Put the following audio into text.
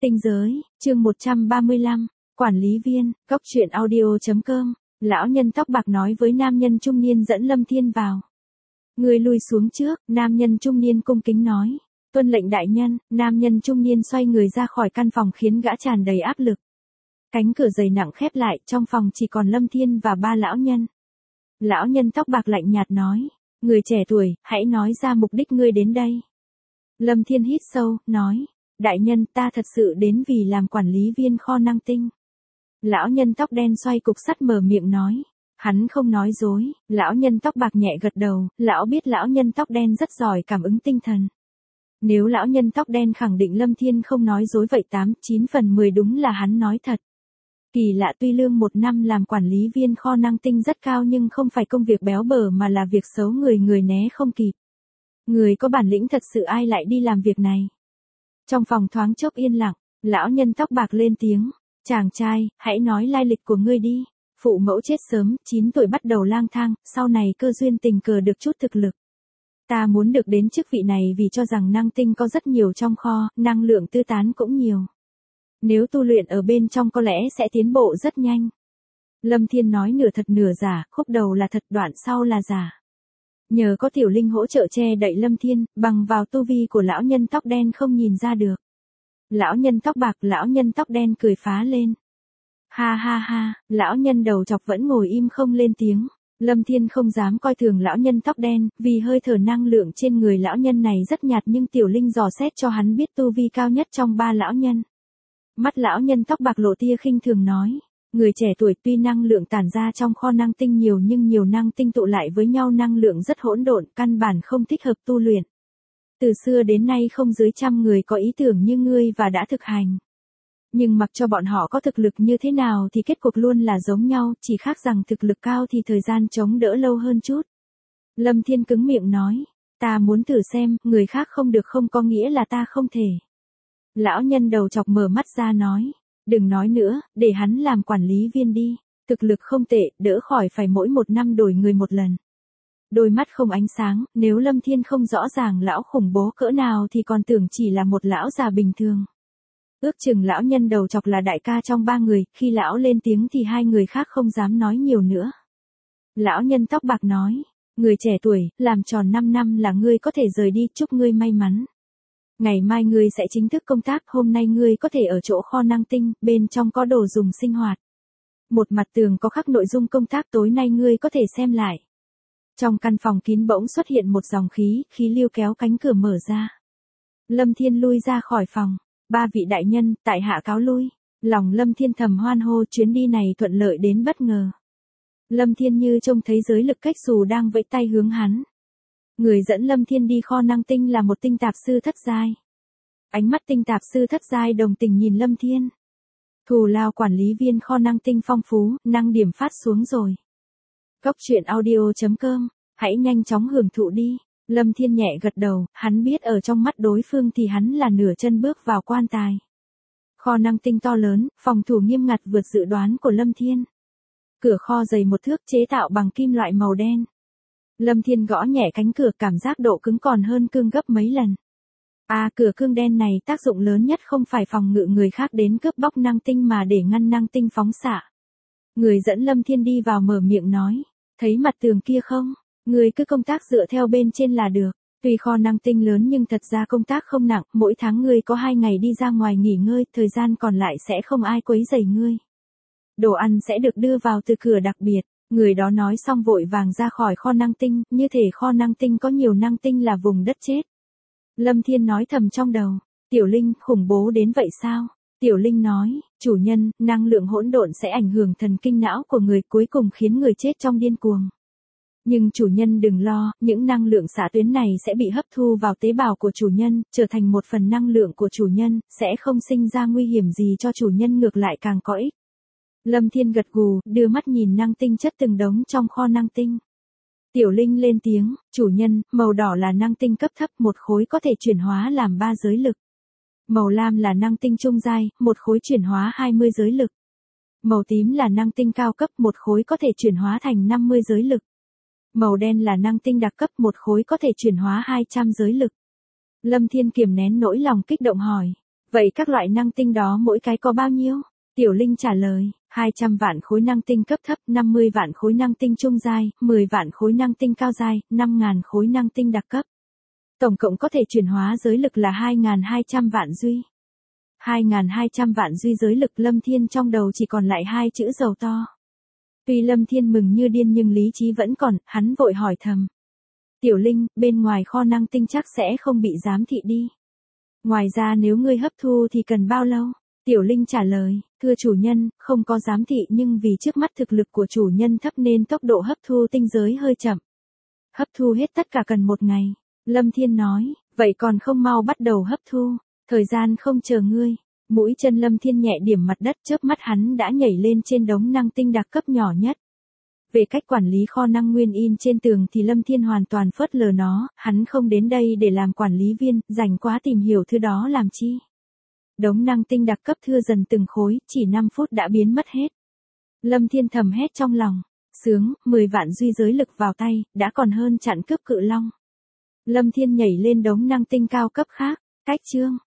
Tinh giới, chương 135, quản lý viên, cốc truyện audio.com, lão nhân tóc bạc nói với nam nhân trung niên dẫn Lâm Thiên vào. Người lùi xuống trước, nam nhân trung niên cung kính nói. Tuân lệnh đại nhân, nam nhân trung niên xoay người ra khỏi căn phòng khiến gã tràn đầy áp lực. Cánh cửa dày nặng khép lại, trong phòng chỉ còn Lâm Thiên và ba lão nhân. Lão nhân tóc bạc lạnh nhạt nói, người trẻ tuổi, hãy nói ra mục đích ngươi đến đây. Lâm Thiên hít sâu, nói, đại nhân ta thật sự đến vì làm quản lý viên kho năng tinh. Lão nhân tóc đen xoay cục sắt mở miệng nói. Hắn không nói dối, lão nhân tóc bạc nhẹ gật đầu, lão biết lão nhân tóc đen rất giỏi cảm ứng tinh thần. Nếu lão nhân tóc đen khẳng định Lâm Thiên không nói dối vậy 8-9 phần 10 đúng là hắn nói thật. Kỳ lạ, tuy lương 1 năm làm quản lý viên kho năng tinh rất cao nhưng không phải công việc béo bở mà là việc xấu người né không kịp. Người có bản lĩnh thật sự ai lại đi làm việc này. Trong phòng thoáng chốc yên lặng, lão nhân tóc bạc lên tiếng, chàng trai, hãy nói lai lịch của ngươi đi. Phụ mẫu chết sớm, 9 tuổi bắt đầu lang thang, sau này cơ duyên tình cờ được chút thực lực. Ta muốn được đến chức vị này vì cho rằng năng tinh có rất nhiều trong kho, năng lượng tư tán cũng nhiều. Nếu tu luyện ở bên trong có lẽ sẽ tiến bộ rất nhanh. Lâm Thiên nói nửa thật nửa giả, khúc đầu là thật đoạn sau là giả. Nhờ có Tiểu Linh hỗ trợ che đậy Lâm Thiên, bằng vào tu vi của lão nhân tóc đen không nhìn ra được. Lão nhân tóc bạc, lão nhân tóc đen cười phá lên. Ha ha ha, lão nhân đầu chọc vẫn ngồi im không lên tiếng. Lâm Thiên không dám coi thường lão nhân tóc đen, vì hơi thở năng lượng trên người lão nhân này rất nhạt nhưng Tiểu Linh dò xét cho hắn biết tu vi cao nhất trong 3 lão nhân. Mắt lão nhân tóc bạc lộ tia khinh thường nói, người trẻ tuổi tuy năng lượng tản ra trong kho năng tinh nhiều nhưng nhiều năng tinh tụ lại với nhau năng lượng rất hỗn độn, căn bản không thích hợp tu luyện. Từ xưa đến nay không dưới 100 người có ý tưởng như ngươi và đã thực hành. Nhưng mặc cho bọn họ có thực lực như thế nào thì kết cục luôn là giống nhau, chỉ khác rằng thực lực cao thì thời gian chống đỡ lâu hơn chút. Lâm Thiên cứng miệng nói, ta muốn thử xem, người khác không được không có nghĩa là ta không thể. Lão nhân đầu chọc mở mắt ra nói, đừng nói nữa, để hắn làm quản lý viên đi, thực lực không tệ, đỡ khỏi phải mỗi 1 năm đổi người một lần. Đôi mắt không ánh sáng, nếu Lâm Thiên không rõ ràng lão khủng bố cỡ nào thì còn tưởng chỉ là một lão già bình thường. Ước chừng lão nhân đầu chọc là đại ca trong 3 người, khi lão lên tiếng thì 2 người khác không dám nói nhiều nữa. Lão nhân tóc bạc nói, người trẻ tuổi, làm tròn 5 năm là ngươi có thể rời đi, chúc ngươi may mắn. Ngày mai ngươi sẽ chính thức công tác, hôm nay ngươi có thể ở chỗ kho năng tinh, bên trong có đồ dùng sinh hoạt. Một mặt tường có khắc nội dung công tác, tối nay ngươi có thể xem lại. Trong căn phòng kín bỗng xuất hiện một dòng khí lưu kéo cánh cửa mở ra. Lâm Thiên lui ra khỏi phòng. 3 vị đại nhân, tại hạ cáo lui. Lòng Lâm Thiên thầm hoan hô, chuyến đi này thuận lợi đến bất ngờ. Lâm Thiên như trông thấy giới lực cách xù đang vẫy tay hướng hắn. Người dẫn Lâm Thiên đi kho năng tinh là một tinh tạp sư thất giai. Ánh mắt tinh tạp sư thất giai đồng tình nhìn Lâm Thiên. Thù lao quản lý viên kho năng tinh phong phú, năng điểm phát xuống rồi. Cốc truyện audio.com, hãy nhanh chóng hưởng thụ đi. Lâm Thiên nhẹ gật đầu, hắn biết ở trong mắt đối phương thì hắn là nửa chân bước vào quan tài. Kho năng tinh to lớn, phòng thủ nghiêm ngặt vượt dự đoán của Lâm Thiên. Cửa kho dày 1 thước chế tạo bằng kim loại màu đen. Lâm Thiên gõ nhẹ cánh cửa, cảm giác độ cứng còn hơn cương gấp mấy lần. Cửa cương đen này tác dụng lớn nhất không phải phòng ngự người khác đến cướp bóc năng tinh mà để ngăn năng tinh phóng xạ. Người dẫn Lâm Thiên đi vào mở miệng nói, thấy mặt tường kia không? Người cứ công tác dựa theo bên trên là được. Tuy kho năng tinh lớn nhưng thật ra công tác không nặng, mỗi tháng ngươi có 2 ngày đi ra ngoài nghỉ ngơi, thời gian còn lại sẽ không ai quấy rầy ngươi. Đồ ăn sẽ được đưa vào từ cửa đặc biệt. Người đó nói xong vội vàng ra khỏi kho năng tinh, như thể kho năng tinh có nhiều năng tinh là vùng đất chết. Lâm Thiên nói thầm trong đầu, Tiểu Linh, khủng bố đến vậy sao? Tiểu Linh nói, chủ nhân, năng lượng hỗn độn sẽ ảnh hưởng thần kinh não của người, cuối cùng khiến người chết trong điên cuồng. Nhưng chủ nhân đừng lo, những năng lượng xạ tuyến này sẽ bị hấp thu vào tế bào của chủ nhân, trở thành một phần năng lượng của chủ nhân, sẽ không sinh ra nguy hiểm gì cho chủ nhân, ngược lại càng có ích. Lâm Thiên gật gù, đưa mắt nhìn năng tinh chất từng đống trong kho năng tinh. Tiểu Linh lên tiếng, chủ nhân, màu đỏ là năng tinh cấp thấp, 1 khối có thể chuyển hóa làm 3 giới lực. Màu lam là năng tinh trung giai, 1 khối chuyển hóa 20 giới lực. Màu tím là năng tinh cao cấp, 1 khối có thể chuyển hóa thành 50 giới lực. Màu đen là năng tinh đặc cấp, 1 khối có thể chuyển hóa 200 giới lực. Lâm Thiên kiềm nén nỗi lòng kích động hỏi. Vậy các loại năng tinh đó mỗi cái có bao nhiêu? Tiểu Linh trả lời, 200 vạn khối năng tinh cấp thấp, 50 vạn khối năng tinh trung giai, 10 vạn khối năng tinh cao giai, 5.000 khối năng tinh đặc cấp. Tổng cộng có thể chuyển hóa giới lực là 2.200 vạn duy. 2.200 vạn duy giới lực. Lâm Thiên trong đầu chỉ còn lại hai chữ giàu to. Tuy Lâm Thiên mừng như điên nhưng lý trí vẫn còn, hắn vội hỏi thầm. Tiểu Linh, bên ngoài kho năng tinh chắc sẽ không bị giám thị đi. Ngoài ra nếu ngươi hấp thu thì cần bao lâu? Tiểu Linh trả lời, thưa chủ nhân, không có giám thị nhưng vì trước mắt thực lực của chủ nhân thấp nên tốc độ hấp thu tinh giới hơi chậm. Hấp thu hết tất cả cần 1 ngày. Lâm Thiên nói, vậy còn không mau bắt đầu hấp thu, thời gian không chờ ngươi. Mũi chân Lâm Thiên nhẹ điểm mặt đất, chớp mắt hắn đã nhảy lên trên đống năng tinh đặc cấp nhỏ nhất. Về cách quản lý kho năng nguyên in trên tường thì Lâm Thiên hoàn toàn phớt lờ nó, hắn không đến đây để làm quản lý viên, rảnh quá tìm hiểu thứ đó làm chi. Đống năng tinh đặc cấp thưa dần từng khối, chỉ 5 phút đã biến mất hết. Lâm Thiên thầm hét trong lòng, sướng, 10 vạn duy giới lực vào tay, đã còn hơn chặn cướp cự long. Lâm Thiên nhảy lên đống năng tinh cao cấp khác, cách chương.